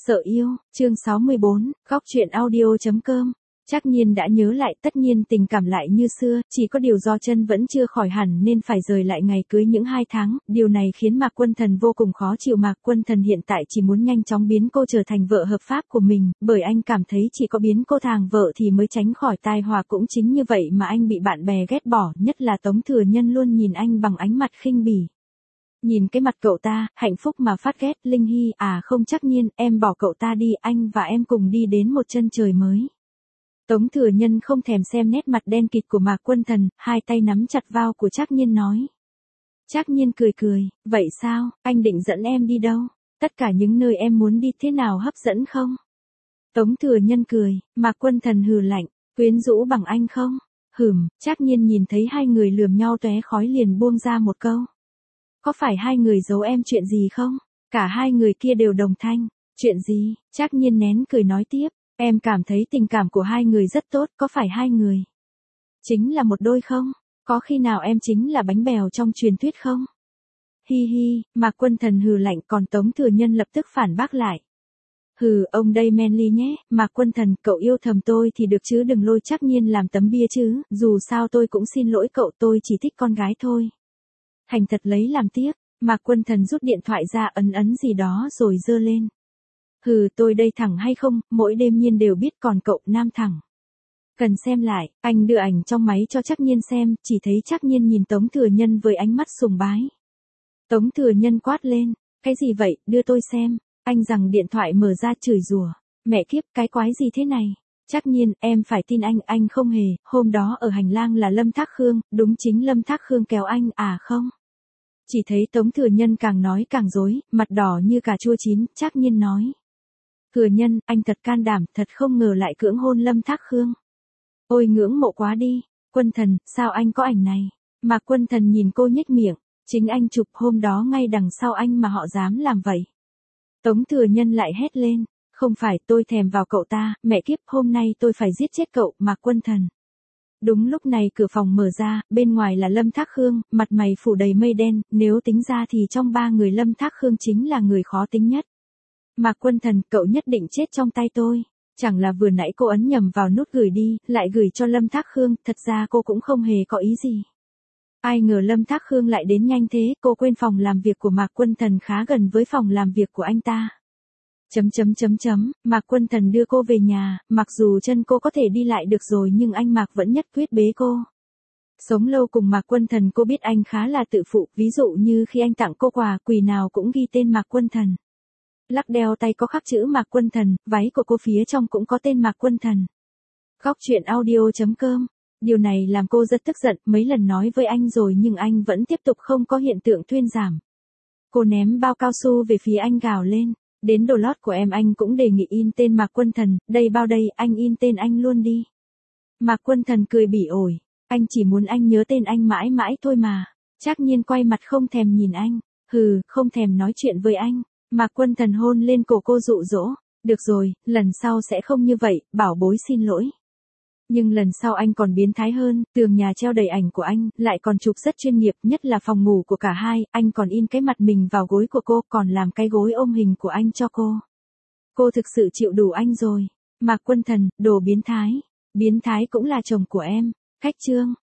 Sợ yêu, chương 64, góc truyện audio.com. Trác Nhiên đã nhớ lại, tất nhiên tình cảm lại như xưa, chỉ có điều do chân vẫn chưa khỏi hẳn nên phải rời lại ngày cưới những 2 tháng, điều này khiến Mạc Quân Thần vô cùng khó chịu. Mạc Quân Thần hiện tại chỉ muốn nhanh chóng biến cô trở thành vợ hợp pháp của mình, bởi anh cảm thấy chỉ có biến cô thành vợ thì mới tránh khỏi tai họa. Cũng chính như vậy mà anh bị bạn bè ghét bỏ, nhất là Tống Thừa Nhân luôn nhìn anh bằng ánh mặt khinh bỉ. Nhìn cái mặt cậu ta, hạnh phúc mà phát ghét. Linh Hy, à không, Trác Nhiên, em bỏ cậu ta đi, anh và em cùng đi đến một chân trời mới. Tống Thừa Nhân không thèm xem nét mặt đen kịt của Mạc Quân Thần, hai tay nắm chặt vai của Trác Nhiên nói. Trác Nhiên cười cười, vậy sao, anh định dẫn em đi đâu? Tất cả những nơi em muốn đi, thế nào hấp dẫn không? Tống Thừa Nhân cười, Mạc Quân Thần hừ lạnh, quyến rũ bằng anh không? Trác Nhiên nhìn thấy hai người lườm nhau tóe khói liền buông ra một câu. Có phải hai người giấu em chuyện gì không? Cả hai người kia đều đồng thanh. Chuyện gì? Trác Nhiên nén cười nói tiếp. Em cảm thấy tình cảm của hai người rất tốt, có phải hai người chính là một đôi không? Có khi nào em chính là bánh bèo trong truyền thuyết không? Hi hi, Mạc Quân Thần hừ lạnh, còn Tống Thừa Nhân lập tức phản bác lại. Ông đây manly nhé, Mạc Quân Thần, cậu yêu thầm tôi thì được chứ đừng lôi Trác Nhiên làm tấm bia chứ, dù sao tôi cũng xin lỗi cậu, tôi chỉ thích con gái thôi. Thành thật lấy làm tiếc, Mạc Quân Thần rút điện thoại ra ấn gì đó rồi giơ lên. Tôi đây thẳng hay không, mỗi đêm Nhiên đều biết, còn cậu nam thẳng. Cần xem lại, anh đưa ảnh trong máy cho Trác Nhiên xem, chỉ thấy Trác Nhiên nhìn Tống Thừa Nhân với ánh mắt sùng bái. Tống Thừa Nhân quát lên, cái gì vậy, đưa tôi xem, anh giằng điện thoại mở ra chửi rủa, mẹ kiếp, cái quái gì thế này? Trác Nhiên, em phải tin anh không hề, hôm đó ở hành lang là Lâm Thác Khương, đúng chính Lâm Thác Khương kéo anh, à không? Chỉ thấy Tống Thừa Nhân càng nói càng dối, mặt đỏ như cà chua chín. Trác Nhiên nói. Thừa Nhân, anh thật can đảm, thật không ngờ lại cưỡng hôn Lâm Thác Khương. Ôi ngưỡng mộ quá đi. Quân Thần, sao anh có ảnh này? Mạc Quân Thần nhìn cô nhếch miệng, chính anh chụp, hôm đó ngay đằng sau anh mà họ dám làm vậy. Tống Thừa Nhân lại hét lên, không phải, tôi thèm vào cậu ta, mẹ kiếp, hôm nay tôi phải giết chết cậu, Mạc Quân Thần. Đúng lúc này cửa phòng mở ra, bên ngoài là Lâm Thác Khương, mặt mày phủ đầy mây đen, nếu tính ra thì trong 3 người Lâm Thác Khương chính là người khó tính nhất. Mạc Quân Thần, cậu nhất định chết trong tay tôi. Chẳng là vừa nãy cô ấn nhầm vào nút gửi đi, lại gửi cho Lâm Thác Khương, thật ra cô cũng không hề có ý gì. Ai ngờ Lâm Thác Khương lại đến nhanh thế, cô quên phòng làm việc của Mạc Quân Thần khá gần với phòng làm việc của anh ta. Mạc Quân Thần đưa cô về nhà, mặc dù chân cô có thể đi lại được rồi nhưng anh Mạc vẫn nhất quyết bế cô. Sống lâu cùng Mạc Quân Thần cô biết anh khá là tự phụ, ví dụ như khi anh tặng cô quà quỳ nào cũng ghi tên Mạc Quân Thần. Lắc đeo tay có khắc chữ Mạc Quân Thần, váy của cô phía trong cũng có tên Mạc Quân Thần. Góc truyện audio.com. Điều này làm cô rất tức giận, mấy lần nói với anh rồi nhưng anh vẫn tiếp tục không có hiện tượng thuyên giảm. Cô ném bao cao su về phía anh gào lên. Đến đồ lót của em anh cũng đề nghị in tên Mạc Quân Thần, đây bao đây, anh in tên anh luôn đi. Mạc Quân Thần cười bỉ ổi, anh chỉ muốn anh nhớ tên anh mãi mãi thôi mà. Trác Nhiên quay mặt không thèm nhìn anh, không thèm nói chuyện với anh. Mạc Quân Thần hôn lên cổ cô dụ dỗ, được rồi, lần sau sẽ không như vậy, bảo bối xin lỗi. Nhưng lần sau anh còn biến thái hơn, tường nhà treo đầy ảnh của anh, lại còn chụp rất chuyên nghiệp, nhất là phòng ngủ của cả hai, anh còn in cái mặt mình vào gối của cô, còn làm cái gối ôm hình của anh cho cô. Cô thực sự chịu đủ anh rồi. Mạc Quân Thần, đồ biến thái cũng là chồng của em. Khách trương.